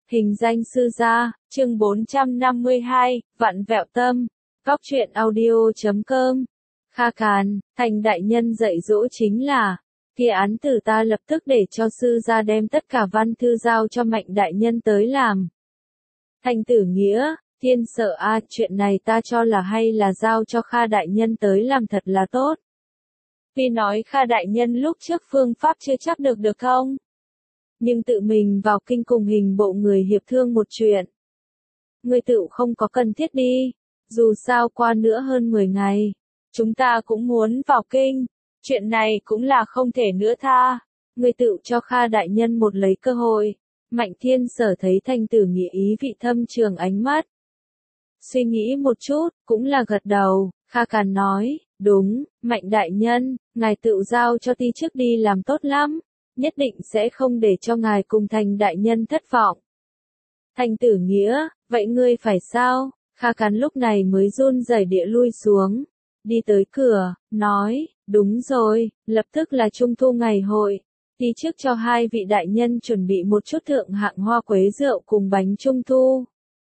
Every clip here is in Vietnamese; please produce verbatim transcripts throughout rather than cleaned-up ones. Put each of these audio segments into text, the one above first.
Hình danh sư gia, chương bốn trăm năm mươi hai, vặn vẹo tâm. Góc truyện audio chấm com. Kha Càn, Thành đại nhân dạy dỗ chính là, kia án tử ta lập tức để cho sư gia đem tất cả văn thư giao cho Mạnh đại nhân tới làm. Thành tử nghĩa, thiên sợ a, chuyện này ta cho là hay là giao cho Kha đại nhân tới làm thật là tốt. Vì nói Kha đại nhân lúc trước phương pháp chưa chắc được được không? Nhưng tự mình vào kinh cùng hình bộ người hiệp thương một chuyện. Người tự không có cần thiết đi, dù sao qua nữa hơn mười ngày, chúng ta cũng muốn vào kinh, chuyện này cũng là không thể nữa tha, người tự cho Kha đại nhân một lấy cơ hội. Mạnh Thiên Sở thấy Thành tử nghĩa ý vị thâm trường ánh mắt. Suy nghĩ một chút, cũng là gật đầu, Kha Càn nói, đúng, Mạnh đại nhân, ngài tự giao cho ti trước đi làm tốt lắm. Nhất định sẽ không để cho ngài cùng Thành đại nhân thất vọng. Thành tử nghĩa, vậy ngươi phải sao? Kha Càn lúc này mới run rẩy địa lui xuống, đi tới cửa, nói, đúng rồi, lập tức là trung thu ngày hội, đi trước cho hai vị đại nhân chuẩn bị một chút thượng hạng hoa quế rượu cùng bánh trung thu.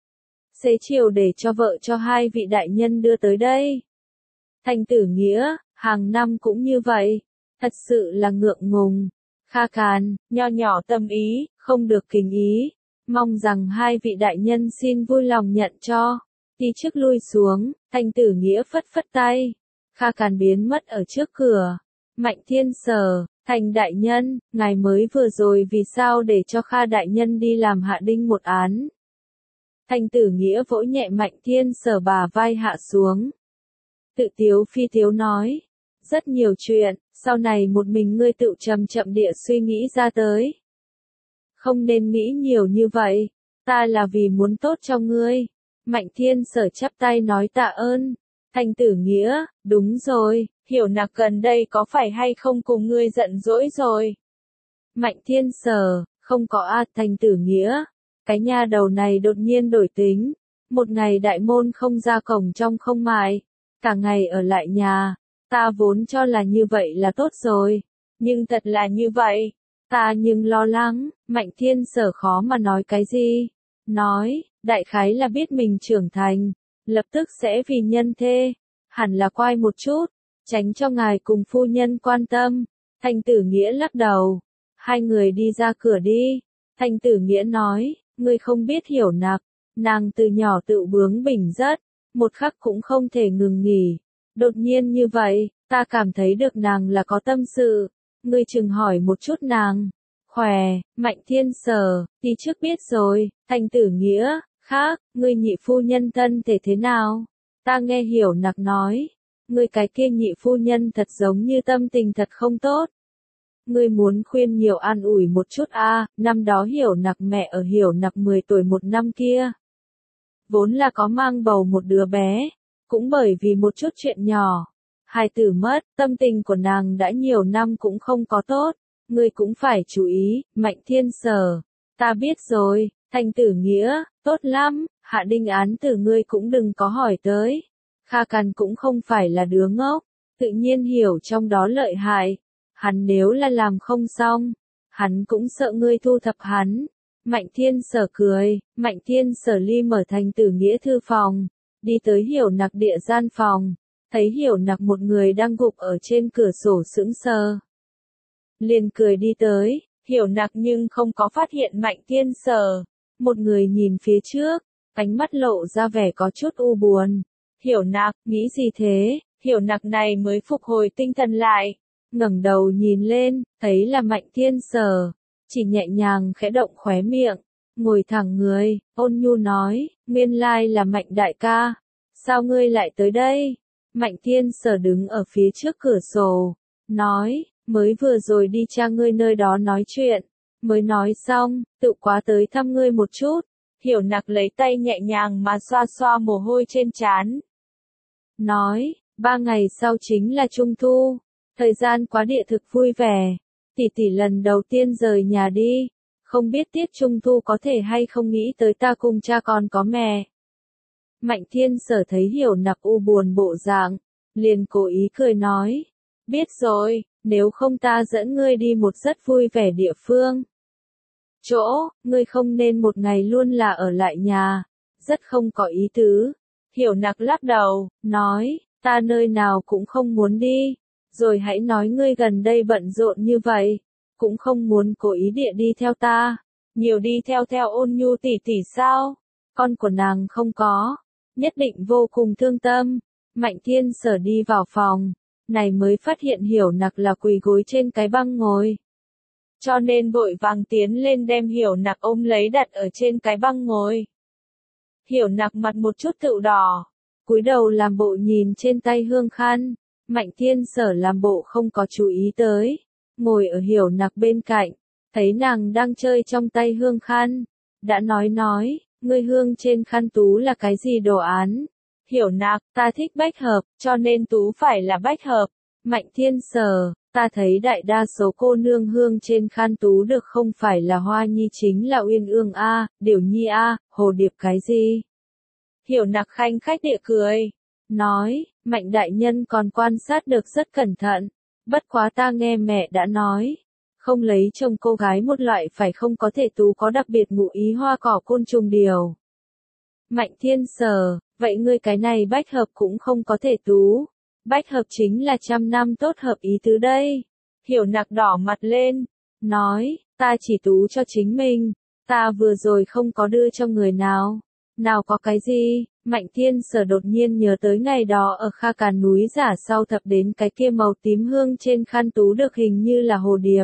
Xế chiều để cho vợ cho hai vị đại nhân đưa tới đây. Thành tử nghĩa, hàng năm cũng như vậy, thật sự là ngượng ngùng. Kha Càn, nho nhỏ tâm ý, không được kính ý, mong rằng hai vị đại nhân xin vui lòng nhận cho. Đi trước lui xuống, Thành tử nghĩa phất phất tay. Kha Càn biến mất ở trước cửa. Mạnh Thiên Sở, Thành đại nhân, ngài mới vừa rồi vì sao để cho Kha đại nhân đi làm hạ đinh một án. Thành tử nghĩa vỗ nhẹ Mạnh Thiên Sở bả vai hạ xuống. Tự tiếu phi tiếu nói. Rất nhiều chuyện, sau này một mình ngươi tự chậm chậm địa suy nghĩ ra tới. Không nên nghĩ nhiều như vậy, ta là vì muốn tốt cho ngươi. Mạnh Thiên Sở chắp tay nói tạ ơn. Thành tử nghĩa, đúng rồi, Hiểu Nặc gần đây có phải hay không cùng ngươi giận dỗi rồi? Mạnh Thiên Sở, không có a. Thành tử nghĩa, cái nha đầu này đột nhiên đổi tính. Một ngày đại môn không ra cổng trong không mại, cả ngày ở lại nhà. Ta vốn cho là như vậy là tốt rồi, nhưng thật là như vậy, ta nhưng lo lắng. Mạnh Thiên Sở khó mà nói cái gì, nói, đại khái là biết mình trưởng thành, lập tức sẽ vì nhân thê, hẳn là quay một chút, tránh cho ngài cùng phu nhân quan tâm. Thành tử nghĩa lắc đầu, hai người đi ra cửa đi. Thành tử nghĩa nói, ngươi không biết Hiểu Nặc, nàng từ nhỏ tự bướng bỉnh rất, một khắc cũng không thể ngừng nghỉ. Đột nhiên như vậy, ta cảm thấy được nàng là có tâm sự, ngươi chừng hỏi một chút nàng. Khỏe, Mạnh Thiên Sở, đi trước biết rồi. Thành tử nghĩa, khác, ngươi nhị phu nhân thân thể thế nào? Ta nghe Hiểu Nặc nói, ngươi cái kia nhị phu nhân thật giống như tâm tình thật không tốt. Ngươi muốn khuyên nhiều an ủi một chút a. À, năm đó Hiểu Nặc mẹ ở Hiểu Nặc mười tuổi một năm kia, vốn là có mang bầu một đứa bé. Cũng bởi vì một chút chuyện nhỏ, hài tử mất, tâm tình của nàng đã nhiều năm cũng không có tốt, ngươi cũng phải chú ý. Mạnh Thiên Sở, ta biết rồi. Thành tử nghĩa, tốt lắm, hạ đinh án tử ngươi cũng đừng có hỏi tới. Kha Càn cũng không phải là đứa ngốc, tự nhiên hiểu trong đó lợi hại, hắn nếu là làm không xong, hắn cũng sợ ngươi thu thập hắn. Mạnh Thiên Sở cười. Mạnh Thiên Sở ly mở Thành tử nghĩa thư phòng, đi tới Hiểu Nặc địa gian phòng, thấy Hiểu Nặc một người đang gục ở trên cửa sổ sững sờ. Liền cười đi tới, Hiểu Nặc nhưng không có phát hiện Mạnh Thiên Sở, một người nhìn phía trước, ánh mắt lộ ra vẻ có chút u buồn. Hiểu Nặc, nghĩ gì thế? Hiểu Nặc này mới phục hồi tinh thần lại, ngẩng đầu nhìn lên, thấy là Mạnh Thiên Sở, chỉ nhẹ nhàng khẽ động khóe miệng. Ngồi thẳng người, ôn nhu nói, nguyên lai là Mạnh đại ca, sao ngươi lại tới đây? Mạnh Thiên Sở đứng ở phía trước cửa sổ, nói, mới vừa rồi đi cha ngươi nơi đó nói chuyện, mới nói xong, tự quá tới thăm ngươi một chút. Hiểu Nặc lấy tay nhẹ nhàng mà xoa xoa mồ hôi trên trán. Nói, ba ngày sau chính là Trung Thu, thời gian quá địa thực vui vẻ, tỷ tỷ lần đầu tiên rời nhà đi. Không biết tiết Trung Thu có thể hay không nghĩ tới ta cùng cha còn có mẹ. Mạnh Thiên Sở thấy Hiểu Nặc u buồn bộ dạng, liền cố ý cười nói, biết rồi, nếu không ta dẫn ngươi đi một rất vui vẻ địa phương. chỗ, ngươi không nên một ngày luôn là ở lại nhà, rất không có ý tứ. Hiểu Nặc lắc đầu, nói, ta nơi nào cũng không muốn đi, rồi hãy nói ngươi gần đây bận rộn như vậy, cũng không muốn cố ý địa đi theo ta, nhiều đi theo theo Ôn Nhu tỷ tỷ sao? Con của nàng không có, nhất định vô cùng thương tâm. Mạnh Thiên Sở đi vào phòng, này mới phát hiện Hiểu Nặc là quỳ gối trên cái băng ngồi. Cho nên vội vàng tiến lên đem Hiểu Nặc ôm lấy đặt ở trên cái băng ngồi. Hiểu Nặc mặt một chút tựu đỏ, cúi đầu làm bộ nhìn trên tay hương khăn, Mạnh Thiên Sở làm bộ không có chú ý tới, ngồi ở Hiểu Nặc bên cạnh, thấy nàng đang chơi trong tay hương khăn, đã nói nói, ngươi hương trên khăn tú là cái gì đồ án? Hiểu Nặc, ta thích bách hợp, cho nên tú phải là bách hợp. Mạnh Thiên Sở, ta thấy đại đa số cô nương hương trên khăn tú được không phải là hoa nhi chính là uyên ương a, điểu nhi a, hồ điệp cái gì? Hiểu Nặc khanh khách địa cười, nói, Mạnh đại nhân còn quan sát được rất cẩn thận, bất quá ta nghe mẹ đã nói, không lấy chồng cô gái một loại phải không có thể tú có đặc biệt ngụ ý hoa cỏ côn trùng điều. Mạnh Thiên Sở, vậy ngươi cái này bách hợp cũng không có thể tú. Bách hợp chính là trăm năm tốt hợp ý tứ đây. Hiểu Nặc đỏ mặt lên, nói, ta chỉ tú cho chính mình, ta vừa rồi không có đưa cho người nào. Nào có cái gì, Mạnh Thiên Sở đột nhiên nhớ tới ngày đó ở Kha Càn núi giả sau thập đến cái kia màu tím hương trên khăn tú được hình như là hồ điệp.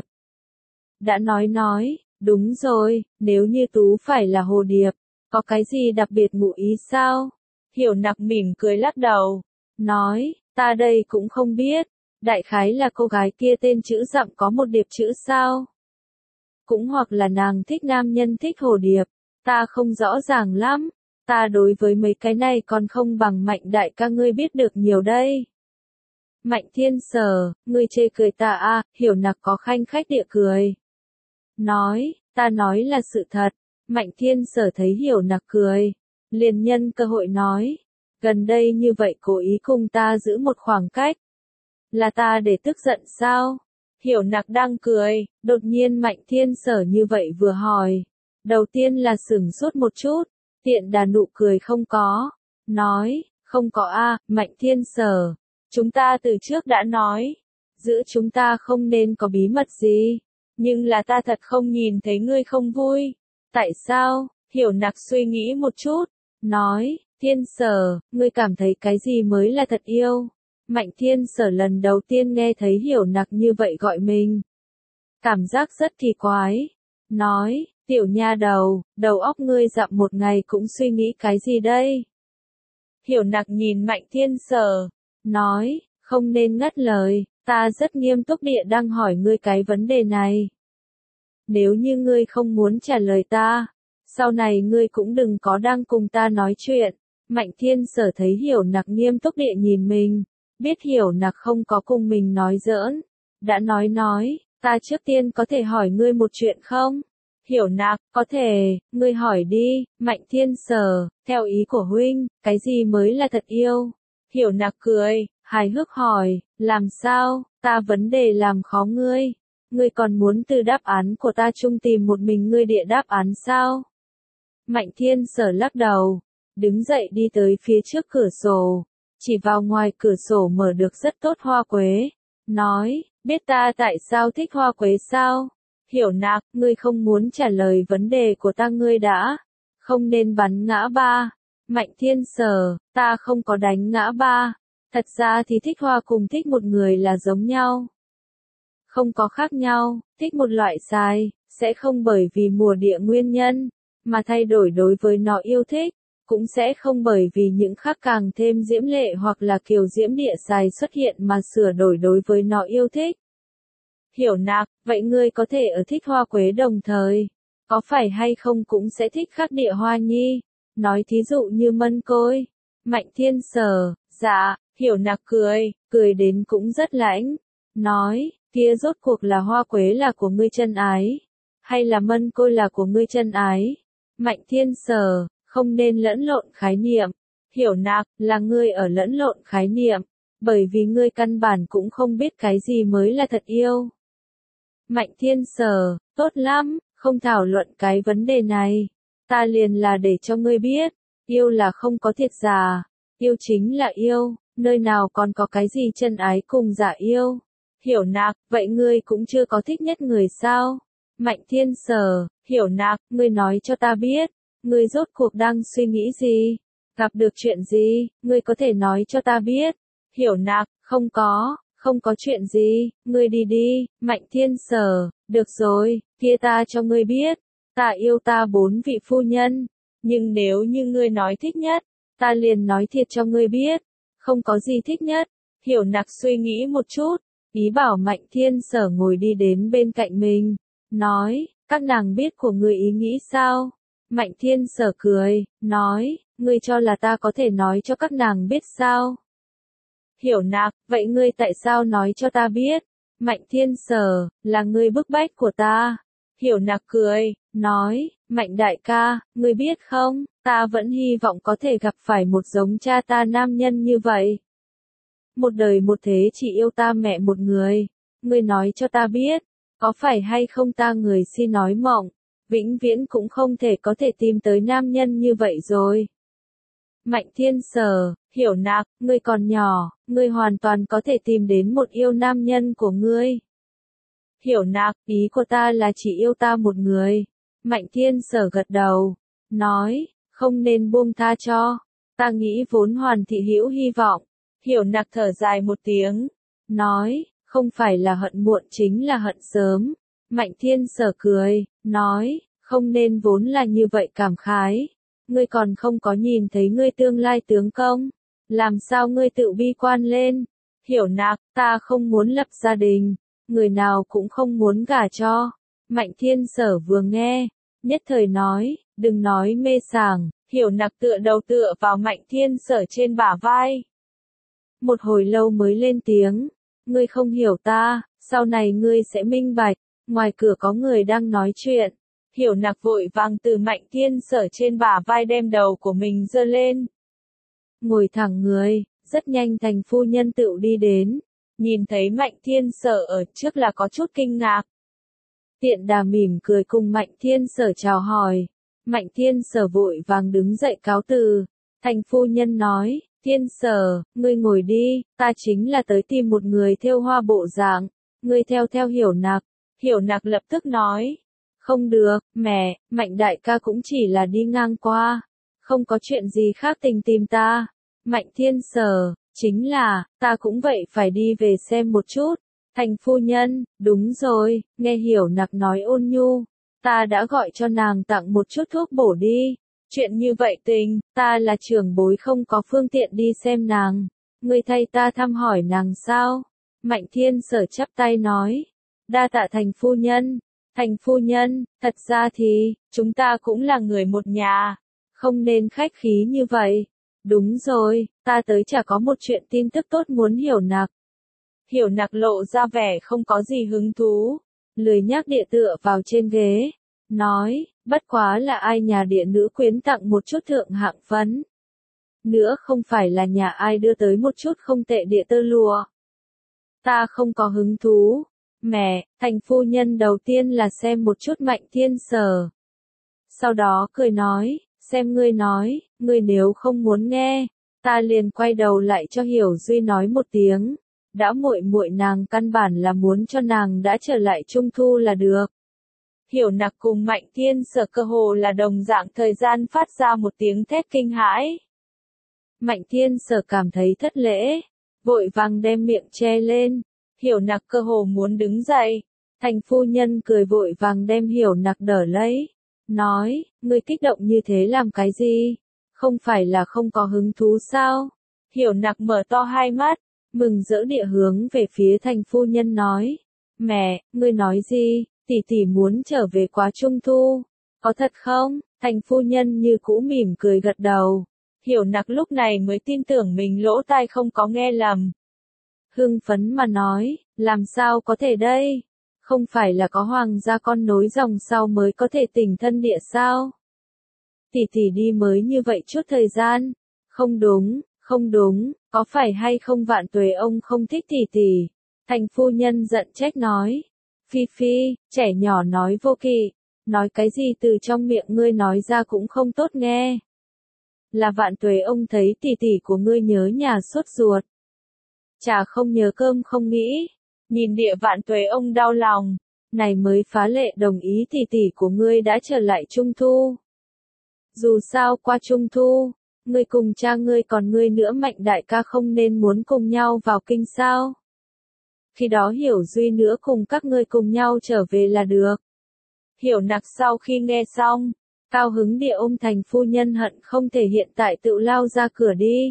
Đã nói nói, đúng rồi, nếu như tú phải là hồ điệp, có cái gì đặc biệt ngụ ý sao? Hiểu Nặc mỉm cười lắc đầu, nói, ta đây cũng không biết, đại khái là cô gái kia tên chữ dặm có một điệp chữ sao? Cũng hoặc là nàng thích nam nhân thích hồ điệp, ta không rõ ràng lắm, ta đối với mấy cái này còn không bằng Mạnh đại ca ngươi biết được nhiều đây. Mạnh Thiên Sở, ngươi chê cười ta à, Hiểu Nặc có khanh khách địa cười. Nói, ta nói là sự thật, Mạnh Thiên Sở thấy Hiểu Nặc cười, liền nhân cơ hội nói, gần đây như vậy cố ý cùng ta giữ một khoảng cách. Là ta để tức giận sao? Hiểu Nặc đang cười, đột nhiên Mạnh Thiên Sở như vậy vừa hỏi. Đầu tiên là sửng sốt một chút, tiện đà nụ cười không có. Nói, không có a, Mạnh Thiên Sở. Chúng ta từ trước đã nói, giữa chúng ta không nên có bí mật gì. Nhưng là ta thật không nhìn thấy ngươi không vui. Tại sao? Hiểu Nặc suy nghĩ một chút. Nói, Thiên Sở, ngươi cảm thấy cái gì mới là thật yêu? Mạnh Thiên Sở lần đầu tiên nghe thấy Hiểu Nặc như vậy gọi mình. Cảm giác rất kỳ quái. Nói, tiểu nha đầu, đầu óc ngươi dặm một ngày cũng suy nghĩ cái gì đây? Hiểu Nặc nhìn Mạnh Thiên Sở. Nói, không nên ngắt lời, ta rất nghiêm túc địa đang hỏi ngươi cái vấn đề này. Nếu như ngươi không muốn trả lời ta, sau này ngươi cũng đừng có đang cùng ta nói chuyện. Mạnh Thiên Sở thấy Hiểu Nặc nghiêm túc địa nhìn mình, biết Hiểu Nặc không có cùng mình nói giỡn, đã nói nói, ta trước tiên có thể hỏi ngươi một chuyện không? Hiểu Nặc, có thể, ngươi hỏi đi. Mạnh Thiên Sở, theo ý của huynh, cái gì mới là thật yêu? Hiểu Nặc cười, hài hước hỏi, làm sao, ta vấn đề làm khó ngươi? Ngươi còn muốn từ đáp án của ta chung tìm một mình ngươi địa đáp án sao? Mạnh Thiên Sở lắc đầu, đứng dậy đi tới phía trước cửa sổ, chỉ vào ngoài cửa sổ mở được rất tốt hoa quế, nói, biết ta tại sao thích hoa quế sao? Hiểu Nặc, ngươi không muốn trả lời vấn đề của ta ngươi đã, không nên bắn ngã ba. Mạnh Thiên Sở, ta không có đánh ngã ba, thật ra thì thích hoa cùng thích một người là giống nhau. Không có khác nhau, thích một loại sai, sẽ không bởi vì mùa địa nguyên nhân, mà thay đổi đối với nó yêu thích, cũng sẽ không bởi vì những khác càng thêm diễm lệ hoặc là kiều diễm địa sai xuất hiện mà sửa đổi đối với nó yêu thích. Hiểu Nặc, vậy ngươi có thể ở thích hoa quế đồng thời, có phải hay không cũng sẽ thích khác địa hoa nhi, nói thí dụ như mân côi. Mạnh Thiên Sở, dạ, Hiểu Nặc cười, cười đến cũng rất lãnh, nói, kia rốt cuộc là hoa quế là của ngươi chân ái, hay là mân côi là của ngươi chân ái? Mạnh Thiên Sở, không nên lẫn lộn khái niệm. Hiểu Nặc, là ngươi ở lẫn lộn khái niệm, bởi vì ngươi căn bản cũng không biết cái gì mới là thật yêu. Mạnh Thiên Sở, tốt lắm, không thảo luận cái vấn đề này. Ta liền là để cho ngươi biết, yêu là không có thiệt giả, yêu chính là yêu, nơi nào còn có cái gì chân ái cùng giả yêu. Hiểu nặc, vậy ngươi cũng chưa có thích nhất người sao? Mạnh Thiên Sở, Hiểu nặc, ngươi nói cho ta biết, ngươi rốt cuộc đang suy nghĩ gì? Gặp được chuyện gì, ngươi có thể nói cho ta biết. Hiểu nặc, không có, không có chuyện gì, ngươi đi đi. Mạnh Thiên Sở, được rồi, kia ta cho ngươi biết, ta yêu ta bốn vị phu nhân, nhưng nếu như ngươi nói thích nhất, ta liền nói thiệt cho ngươi biết, không có gì thích nhất. Hiểu nặc suy nghĩ một chút, ý bảo Mạnh Thiên Sở ngồi đi đến bên cạnh mình, nói, các nàng biết của ngươi ý nghĩ sao? Mạnh Thiên Sở cười, nói, ngươi cho là ta có thể nói cho các nàng biết sao? Hiểu nặc, vậy ngươi tại sao nói cho ta biết? Mạnh Thiên Sở, là ngươi bức bách của ta. Hiểu nặc cười, nói, Mạnh đại ca, ngươi biết không, ta vẫn hy vọng có thể gặp phải một giống cha ta nam nhân như vậy. Một đời một thế chỉ yêu ta mẹ một người. Ngươi nói cho ta biết, có phải hay không ta người si nói mộng, vĩnh viễn cũng không thể có thể tìm tới nam nhân như vậy rồi. Mạnh Thiên Sở, Hiểu nặc, ngươi còn nhỏ, ngươi hoàn toàn có thể tìm đến một yêu nam nhân của ngươi. Hiểu nặc, ý của ta là chỉ yêu ta một người. Mạnh Thiên Sở gật đầu, nói, không nên buông tha cho, ta nghĩ vốn Hoàn thị hữu hy vọng. Hiểu nặc thở dài một tiếng, nói, không phải là hận muộn chính là hận sớm. Mạnh Thiên Sở cười, nói, không nên vốn là như vậy cảm khái. Ngươi còn không có nhìn thấy ngươi tương lai tướng công, làm sao ngươi tự bi quan lên? Hiểu nặc, ta không muốn lập gia đình, người nào cũng không muốn gả cho. Mạnh Thiên Sở vừa nghe, nhất thời nói, đừng nói mê sảng. Hiểu nặc tựa đầu tựa vào Mạnh Thiên Sở trên bả vai. Một hồi lâu mới lên tiếng, ngươi không hiểu ta, sau này ngươi sẽ minh bạch. Ngoài cửa có người đang nói chuyện. Hiểu nặc vội vàng từ Mạnh Thiên Sở trên bả vai đem đầu của mình giơ lên. Ngồi thẳng người, rất nhanh thành phu nhân tựu đi đến. Nhìn thấy Mạnh Thiên Sở ở trước là có chút kinh ngạc. Tiện đà mỉm cười cùng Mạnh Thiên Sở chào hỏi. Mạnh Thiên Sở vội vàng đứng dậy cáo từ. Thành phu nhân nói, Thiên Sở, ngươi ngồi đi, ta chính là tới tìm một người thêu hoa bộ dạng. Ngươi theo theo Hiểu nặc. Hiểu nặc lập tức nói. Không được, mẹ, Mạnh đại ca cũng chỉ là đi ngang qua. Không có chuyện gì khác tình tìm ta. Mạnh Thiên Sở, chính là, ta cũng vậy phải đi về xem một chút. Thành phu nhân, đúng rồi, nghe Hiểu nặc nói ôn nhu. Ta đã gọi cho nàng tặng một chút thuốc bổ đi. Chuyện như vậy tình, ta là trưởng bối không có phương tiện đi xem nàng. Ngươi thay ta thăm hỏi nàng sao? Mạnh Thiên Sở chắp tay nói. Đa tạ thành phu nhân. Thành phu nhân, thật ra thì, chúng ta cũng là người một nhà. Không nên khách khí như vậy. Đúng rồi, ta tới chả có một chuyện tin tức tốt muốn Hiểu nặc. Hiểu nặc lộ ra vẻ không có gì hứng thú. Lười nhác địa tựa vào trên ghế. Nói, bất quá là ai nhà địa nữ quyến tặng một chút thượng hạng phấn. Nữa không phải là nhà ai đưa tới một chút không tệ địa tơ lụa. Ta không có hứng thú. Mẹ, thành phu nhân đầu tiên là xem một chút Mạnh Thiên Sở. Sau đó cười nói, xem ngươi nói, ngươi nếu không muốn nghe, ta liền quay đầu lại cho Hiểu Duy nói một tiếng. Đã muội muội nàng căn bản là muốn cho nàng đã trở lại trung thu là được. Hiểu nặc cùng Mạnh Thiên Sở cơ hồ là đồng dạng thời gian phát ra một tiếng thét kinh hãi. Mạnh Thiên Sở cảm thấy thất lễ, vội vàng đem miệng che lên. Hiểu nặc cơ hồ muốn đứng dậy. Thành phu nhân cười vội vàng đem Hiểu nặc đỡ lấy. Nói, ngươi kích động như thế làm cái gì? Không phải là không có hứng thú sao? Hiểu nặc mở to hai mắt, mừng rỡ địa hướng về phía thành phu nhân nói. Mẹ, ngươi nói gì? Tỷ tỷ muốn trở về quá trung thu. Có thật không? Thành phu nhân như cũ mỉm cười gật đầu. Hiểu nặc lúc này mới tin tưởng mình lỗ tai không có nghe lầm. Hưng phấn mà nói, làm sao có thể đây? Không phải là có hoàng gia con nối dòng sau mới có thể tỉnh thân địa sao? Tỷ tỷ đi mới như vậy chút thời gian. Không đúng, không đúng, có phải hay không Vạn Tuế ông không thích tỷ tỷ? Thành phu nhân giận trách nói. Phi phi, trẻ nhỏ nói vô kỵ. nói cái gì từ trong miệng ngươi nói ra cũng không tốt nghe. Là Vạn Tuế ông thấy tỷ tỷ của ngươi nhớ nhà sốt ruột. Chả không nhớ cơm không nghĩ. Nhìn Địa Vạn Tuế ông đau lòng. Này mới phá lệ đồng ý tỷ tỷ của ngươi đã trở lại Trung Thu. Dù sao qua Trung Thu, ngươi cùng cha ngươi còn ngươi nữa Mạnh đại ca không nên muốn cùng nhau vào kinh sao. Khi đó Hiểu Duy nữa cùng các ngươi cùng nhau trở về là được. Hiểu Nặc sau khi nghe xong, cao hứng địa ôm thành phu nhân hận không thể hiện tại tự lao ra cửa đi.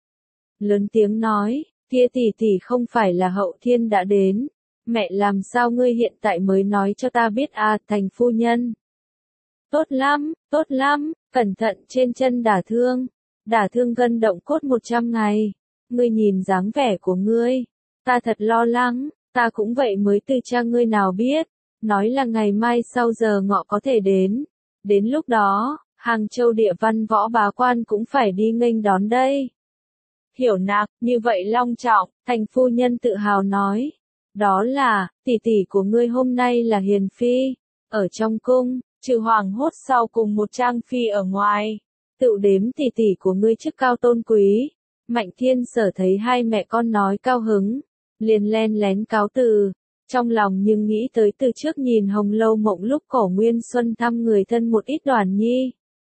Lớn tiếng nói, kia tỷ tỷ không phải là Hậu Thiên đã đến, mẹ làm sao ngươi hiện tại mới nói cho ta biết à thành phu nhân. Tốt lắm, tốt lắm, cẩn thận trên chân đả thương, đả thương gân động cốt một trăm ngày, ngươi nhìn dáng vẻ của ngươi, ta thật lo lắng, ta cũng vậy mới từ cha ngươi nào biết, nói là ngày mai sau giờ ngọ có thể đến, đến lúc đó, Hàng Châu địa văn võ bá quan cũng phải đi nghênh đón đây. Hiểu Nặc, như vậy long trọng, thành phu nhân tự hào nói, đó là, tỷ tỷ của ngươi hôm nay là hiền phi, ở trong cung, trừ hoàng hốt sau cùng một trang phi ở ngoài, tự đếm tỷ tỷ của ngươi chức cao tôn quý. Mạnh Thiên Sở thấy hai mẹ con nói cao hứng, liền len lén cáo từ, trong lòng nhưng nghĩ tới từ trước nhìn Hồng Lâu Mộng lúc Cổ Nguyên Xuân thăm người thân một ít Đoàn Nhi.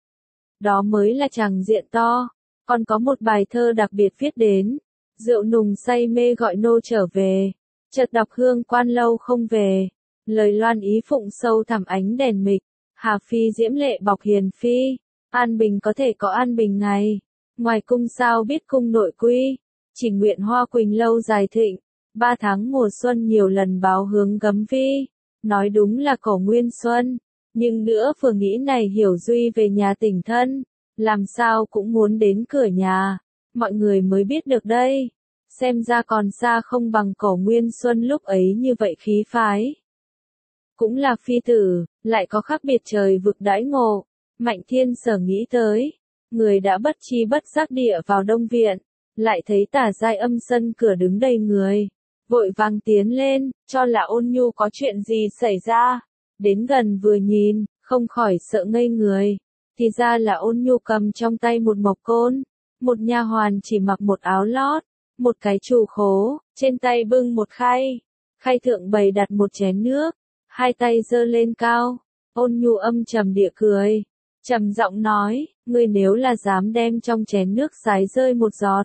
Đó mới là chàng diện to, còn có một bài thơ đặc biệt viết đến, rượu nùng say mê gọi nô trở về, chợt đọc hương quan lâu không về, lời loan ý phụng sâu thẳm ánh đèn mịch, Hà Phi diễm lệ bọc hiền phi, an bình có thể có an bình ngày, ngoài cung sao biết cung nội quy, chỉ nguyện hoa quỳnh lâu dài thịnh, ba tháng mùa xuân nhiều lần báo hướng gấm vi, nói đúng là Cổ Nguyên Xuân, nhưng nữa vừa nghĩ này Hiểu Duy về nhà tỉnh thân, làm sao cũng muốn đến cửa nhà, mọi người mới biết được đây, xem ra còn xa không bằng Cổ Nguyên Xuân lúc ấy như vậy khí phái. Cũng là phi tử, lại có khác biệt trời vực đãi ngộ, Mạnh Thiên Sở nghĩ tới, người đã bất chi bất giác địa vào đông viện, lại thấy Tả Giai Âm sân cửa đứng đầy người, vội vàng tiến lên, cho là Ôn Nhu có chuyện gì xảy ra, đến gần vừa nhìn, không khỏi sợ ngây người, thì ra là Ôn Nhu cầm trong tay một mộc côn, một nha hoàn chỉ mặc một áo lót, một cái trù khố, trên tay bưng một khay, khay thượng bày đặt một chén nước, hai tay giơ lên cao, Ôn Nhu âm trầm địa cười, trầm giọng nói, ngươi nếu là dám đem trong chén nước sái rơi một giọt,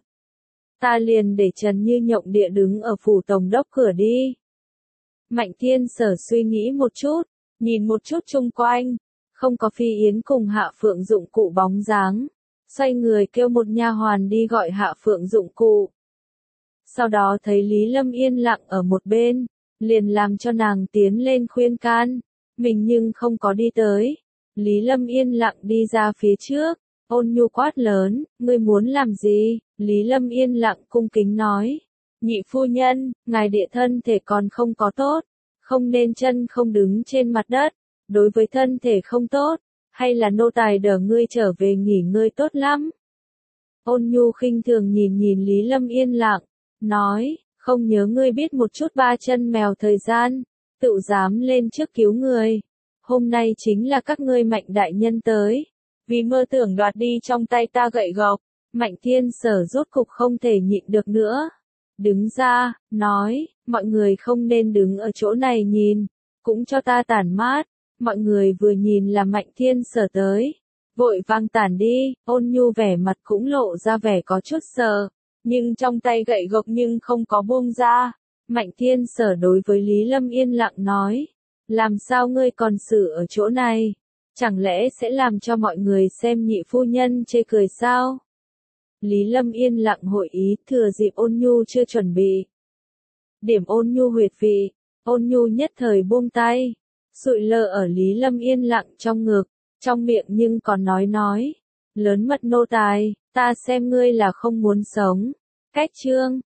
ta liền để Trần Như Nhộng địa đứng ở phủ tổng đốc cửa đi. Mạnh Thiên Sở suy nghĩ một chút, nhìn một chút chung quanh, không có Phi Yến cùng Hạ Phượng dụng cụ bóng dáng, xoay người kêu một nha hoàn đi gọi Hạ Phượng dụng cụ. Sau đó thấy Lý Lâm yên lặng ở một bên, liền làm cho nàng tiến lên khuyên can, mình nhưng không có đi tới. Lý Lâm yên lặng đi ra phía trước, Ôn Nhu quát lớn, ngươi muốn làm gì? Lý Lâm yên lặng cung kính nói, nhị phu nhân, ngài địa thân thể còn không có tốt, không nên chân không đứng trên mặt đất, đối với thân thể không tốt, hay là nô tài đỡ ngươi trở về nghỉ ngơi tốt lắm. Ôn Nhu khinh thường nhìn nhìn Lý Lâm yên lặng, nói, không nhớ ngươi biết một chút ba chân mèo thời gian, tự dám lên trước cứu người. Hôm nay chính là các ngươi Mạnh đại nhân tới, vì mơ tưởng đoạt đi trong tay ta gậy gộc, Mạnh Thiên Sở rốt cục không thể nhịn được nữa. Đứng ra, nói, mọi người không nên đứng ở chỗ này nhìn, cũng cho ta tản mát. Mọi người vừa nhìn là Mạnh Thiên Sở tới, vội vàng tản đi, Ôn Nhu vẻ mặt cũng lộ ra vẻ có chút sợ, nhưng trong tay gậy gộc nhưng không có buông ra. Mạnh Thiên Sở đối với Lý Lâm yên lặng nói, làm sao ngươi còn xử ở chỗ này? Chẳng lẽ sẽ làm cho mọi người xem nhị phu nhân chê cười sao? Lý Lâm yên lặng hội ý, thừa dịp Ôn Nhu chưa chuẩn bị. Điểm Ôn Nhu huyệt vị, Ôn Nhu nhất thời buông tay, sụi lơ ở Lý Lâm yên lặng trong ngực, trong miệng nhưng còn nói nói, lớn mật nô tài, ta xem ngươi là không muốn sống. Cách chương